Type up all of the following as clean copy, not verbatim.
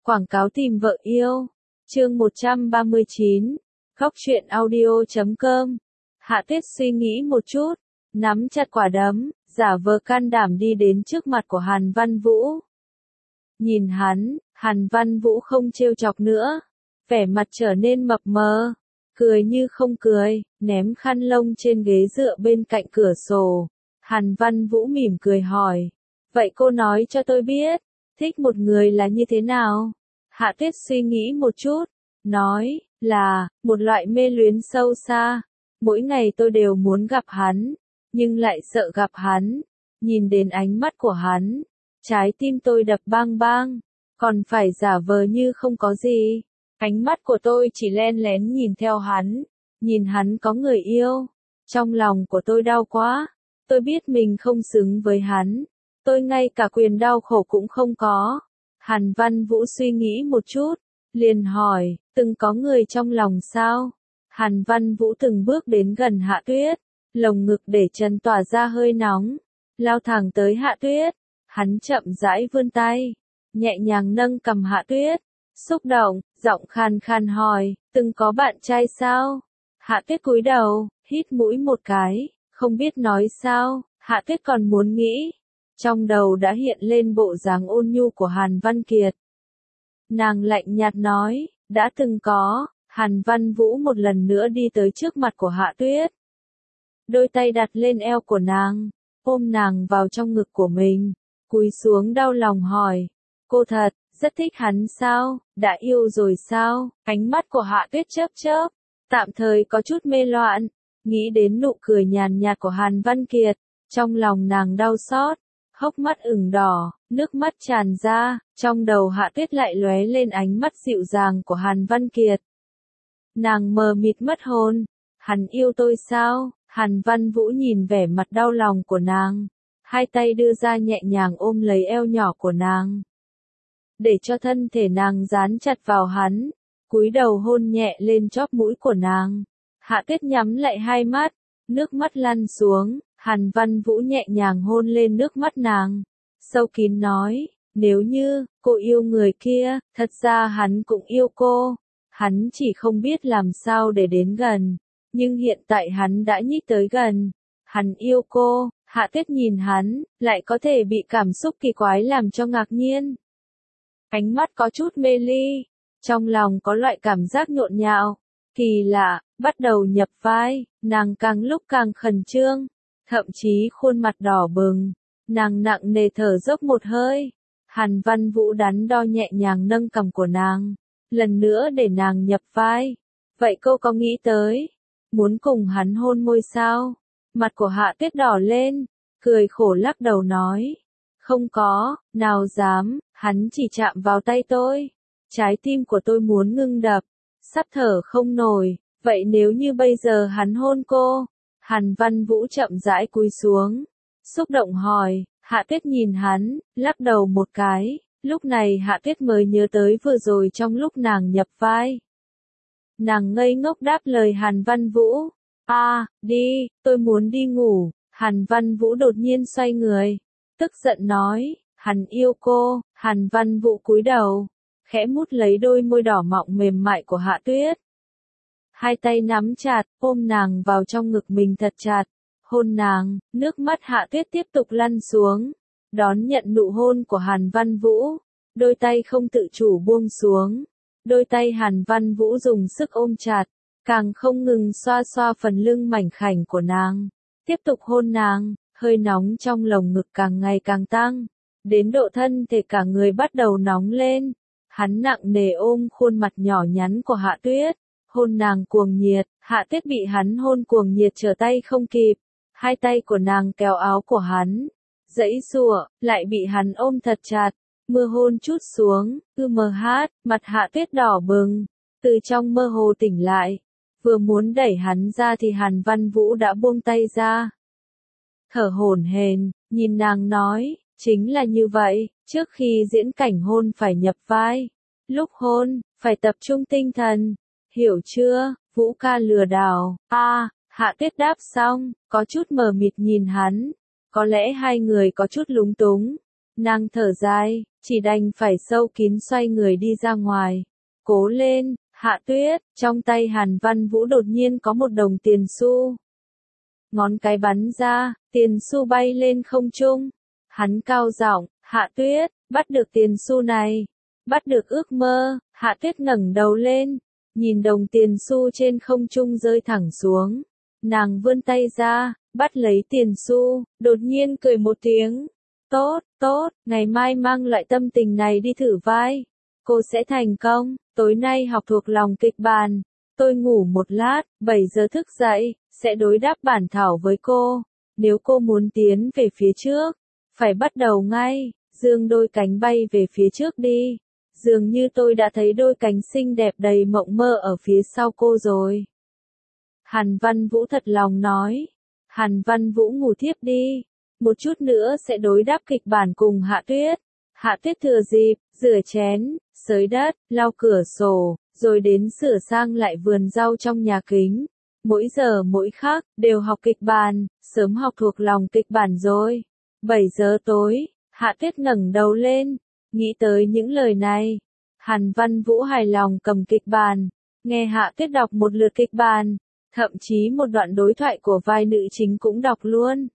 Quảng cáo tìm vợ yêu. Chương 139. Góc truyện audio.com. Hạ Tuyết suy nghĩ một chút, nắm chặt quả đấm, giả vờ can đảm đi đến trước mặt của Hàn Văn Vũ. Nhìn hắn, Hàn Văn Vũ không trêu chọc nữa, vẻ mặt trở nên mập mờ, cười như không cười, ném khăn lông trên ghế dựa bên cạnh cửa sổ. Hàn Văn Vũ mỉm cười hỏi, vậy cô nói cho tôi biết, thích một người là như thế nào? Hạ Tuyết suy nghĩ một chút, nói, là, một loại mê luyến sâu xa. Mỗi ngày tôi đều muốn gặp hắn, nhưng lại sợ gặp hắn. Nhìn đến ánh mắt của hắn, trái tim tôi đập bang bang, còn phải giả vờ như không có gì. Ánh mắt của tôi chỉ len lén nhìn theo hắn, nhìn hắn có người yêu. Trong lòng của tôi đau quá, tôi biết mình không xứng với hắn, tôi ngay cả quyền đau khổ cũng không có. Hàn Văn Vũ suy nghĩ một chút, liền hỏi, từng có người trong lòng sao? Hàn Văn Vũ từng bước đến gần Hạ Tuyết, lồng ngực để chân tỏa ra hơi nóng, lao thẳng tới Hạ Tuyết. Hắn chậm rãi vươn tay, nhẹ nhàng nâng cầm Hạ Tuyết, xúc động, giọng khàn khàn hỏi, từng có bạn trai sao? Hạ Tuyết cúi đầu, hít mũi một cái, không biết nói sao. Hạ Tuyết còn muốn nghĩ, trong đầu đã hiện lên bộ dáng ôn nhu của Hàn Văn Kiệt. Nàng lạnh nhạt nói, đã từng có. Hàn Văn Vũ một lần nữa đi tới trước mặt của Hạ Tuyết. Đôi tay đặt lên eo của nàng, ôm nàng vào trong ngực của mình, cúi xuống đau lòng hỏi, cô thật, rất thích hắn sao, đã yêu rồi sao? Ánh mắt của Hạ Tuyết chớp chớp, tạm thời có chút mê loạn, nghĩ đến nụ cười nhàn nhạt của Hàn Văn Kiệt, trong lòng nàng đau xót, hốc mắt ửng đỏ, nước mắt tràn ra, trong đầu Hạ Tuyết lại lóe lên ánh mắt dịu dàng của Hàn Văn Kiệt. Nàng mờ mịt mất hồn, hắn yêu tôi sao? Hàn Văn Vũ nhìn vẻ mặt đau lòng của nàng, hai tay đưa ra nhẹ nhàng ôm lấy eo nhỏ của nàng, để cho thân thể nàng dán chặt vào hắn, cúi đầu hôn nhẹ lên chóp mũi của nàng. Hạ Tuyết nhắm lại hai mắt, nước mắt lăn xuống, Hàn Văn Vũ nhẹ nhàng hôn lên nước mắt nàng, sâu kín nói, nếu như cô yêu người kia, thật ra hắn cũng yêu cô. Hắn chỉ không biết làm sao để đến gần, nhưng hiện tại hắn đã nhích tới gần. Hắn yêu cô. Hạ Tuyết nhìn hắn, lại có thể bị cảm xúc kỳ quái làm cho ngạc nhiên. Ánh mắt có chút mê ly, trong lòng có loại cảm giác nhộn nhạo, kỳ lạ, bắt đầu nhập vai, nàng càng lúc càng khẩn trương, thậm chí khuôn mặt đỏ bừng, nàng nặng nề thở dốc một hơi. Hàn Văn Vũ đắn đo nhẹ nhàng nâng cằm của nàng, lần nữa để nàng nhập vai. Vậy cô có nghĩ tới, muốn cùng hắn hôn môi sao? Mặt của Hạ Tuyết đỏ lên, cười khổ lắc đầu nói, không có, nào dám, hắn chỉ chạm vào tay tôi. Trái tim của tôi muốn ngưng đập, sắp thở không nổi, vậy nếu như bây giờ hắn hôn cô? Hàn Văn Vũ chậm rãi cúi xuống, xúc động hỏi. Hạ Tuyết nhìn hắn, lắc đầu một cái. Lúc này Hạ Tuyết mới nhớ tới vừa rồi trong lúc nàng nhập vai. Nàng ngây ngốc đáp lời Hàn Văn Vũ. Đi, tôi muốn đi ngủ. Hàn Văn Vũ đột nhiên xoay người, tức giận nói, hắn yêu cô. Hàn Văn Vũ cúi đầu, khẽ mút lấy đôi môi đỏ mọng mềm mại của Hạ Tuyết. Hai tay nắm chặt, ôm nàng vào trong ngực mình thật chặt, hôn nàng, nước mắt Hạ Tuyết tiếp tục lăn xuống. Đón nhận nụ hôn của Hàn Văn Vũ, đôi tay không tự chủ buông xuống, đôi tay Hàn Văn Vũ dùng sức ôm chặt, càng không ngừng xoa xoa phần lưng mảnh khảnh của nàng, tiếp tục hôn nàng, hơi nóng trong lồng ngực càng ngày càng tăng, đến độ thân thể cả người bắt đầu nóng lên. Hắn nặng nề ôm khuôn mặt nhỏ nhắn của Hạ Tuyết, hôn nàng cuồng nhiệt. Hạ Tuyết bị hắn hôn cuồng nhiệt trở tay không kịp, hai tay của nàng kéo áo của hắn, giãy giụa, lại bị hắn ôm thật chặt. Mưa hôn chút xuống, mặt Hạ Tuyết đỏ bừng, từ trong mơ hồ tỉnh lại, vừa muốn đẩy hắn ra thì Hàn Văn Vũ đã buông tay ra. Thở hổn hển, nhìn nàng nói, chính là như vậy, trước khi diễn cảnh hôn phải nhập vai, lúc hôn, phải tập trung tinh thần, hiểu chưa? Vũ ca lừa đảo. Hạ Tuyết đáp xong, có chút mờ mịt nhìn hắn, có lẽ hai người có chút lúng túng. Nàng thở dài, chỉ đành phải sâu kín xoay người đi ra ngoài. Cố lên, Hạ Tuyết, trong tay Hàn Văn Vũ đột nhiên có một đồng tiền xu. Ngón cái bắn ra, tiền xu bay lên không trung. Hắn cao giọng, Hạ Tuyết, bắt được tiền xu này. Bắt được ước mơ, Hạ Tuyết ngẩng đầu lên, nhìn đồng tiền xu trên không trung rơi thẳng xuống. Nàng vươn tay ra, bắt lấy tiền xu, đột nhiên cười một tiếng. Tốt, tốt, ngày mai mang loại tâm tình này đi thử vai. Cô sẽ thành công, tối nay học thuộc lòng kịch bản. Tôi ngủ một lát, 7 giờ thức dậy, sẽ đối đáp bản thảo với cô. Nếu cô muốn tiến về phía trước, phải bắt đầu ngay, dương đôi cánh bay về phía trước đi. Dường như tôi đã thấy đôi cánh xinh đẹp đầy mộng mơ ở phía sau cô rồi. Hàn Văn Vũ thật lòng nói. Hàn Văn Vũ ngủ thiếp đi. Một chút nữa sẽ đối đáp kịch bản cùng Hạ Tuyết. Hạ Tuyết thừa dịp, rửa chén, xới đất, lau cửa sổ, rồi đến sửa sang lại vườn rau trong nhà kính. Mỗi giờ mỗi khắc, đều học kịch bản, sớm học thuộc lòng kịch bản rồi. 7 giờ tối, Hạ Tuyết ngẩng đầu lên, nghĩ tới những lời này. Hàn Văn Vũ hài lòng cầm kịch bản, nghe Hạ Tuyết đọc một lượt kịch bản, thậm chí một đoạn đối thoại của vai nữ chính cũng đọc luôn.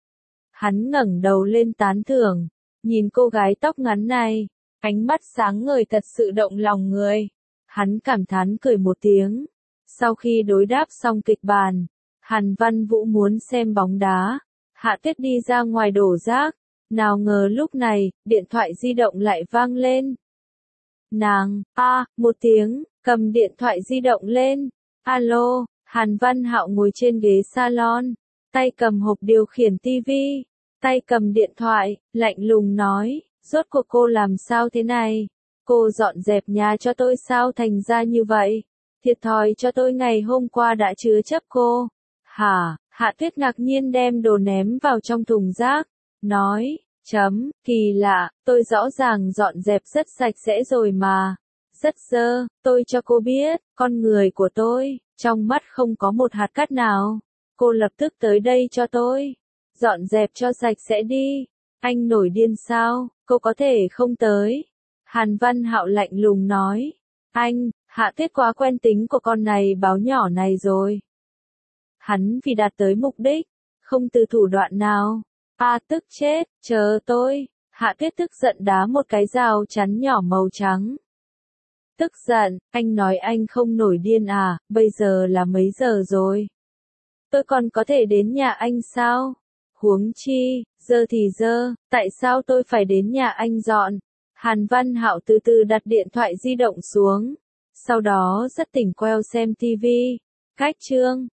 Hắn ngẩng đầu lên tán thưởng, nhìn cô gái tóc ngắn này, ánh mắt sáng ngời thật sự động lòng người. Hắn cảm thán cười một tiếng. Sau khi đối đáp xong kịch bản, Hàn Văn Vũ muốn xem bóng đá. Hạ Tuyết đi ra ngoài đổ rác, nào ngờ lúc này, điện thoại di động lại vang lên. Nàng, một tiếng, cầm điện thoại di động lên. Alo, Hàn Văn Hạo ngồi trên ghế salon, tay cầm hộp điều khiển tivi, tay cầm điện thoại, lạnh lùng nói, rốt cuộc cô làm sao thế này? Cô dọn dẹp nhà cho tôi sao thành ra như vậy? Thiệt thòi cho tôi ngày hôm qua đã chứa chấp cô. Hả? Hạ Tuyết ngạc nhiên đem đồ ném vào trong thùng rác, nói, kỳ lạ, tôi rõ ràng dọn dẹp rất sạch sẽ rồi mà. Rất dơ, tôi cho cô biết, con người của tôi, trong mắt không có một hạt cát nào. Cô lập tức tới đây cho tôi. Dọn dẹp cho sạch sẽ đi. Anh nổi điên sao, cô có thể không tới. Hàn Văn Hạo lạnh lùng nói. Anh, Hạ Tuyết quá quen tính của con này báo nhỏ này rồi. Hắn vì đạt tới mục đích, không từ thủ đoạn nào. Tức chết, chờ tôi. Hạ Tuyết tức giận đá một cái rào chắn nhỏ màu trắng. Tức giận, anh nói anh không nổi điên à, bây giờ là mấy giờ rồi? Tôi còn có thể đến nhà anh sao? Huống chi, giờ thì giờ, tại sao tôi phải đến nhà anh dọn? Hàn Văn Hạo từ từ đặt điện thoại di động xuống. Sau đó rất tỉnh queo xem TV. Cách chương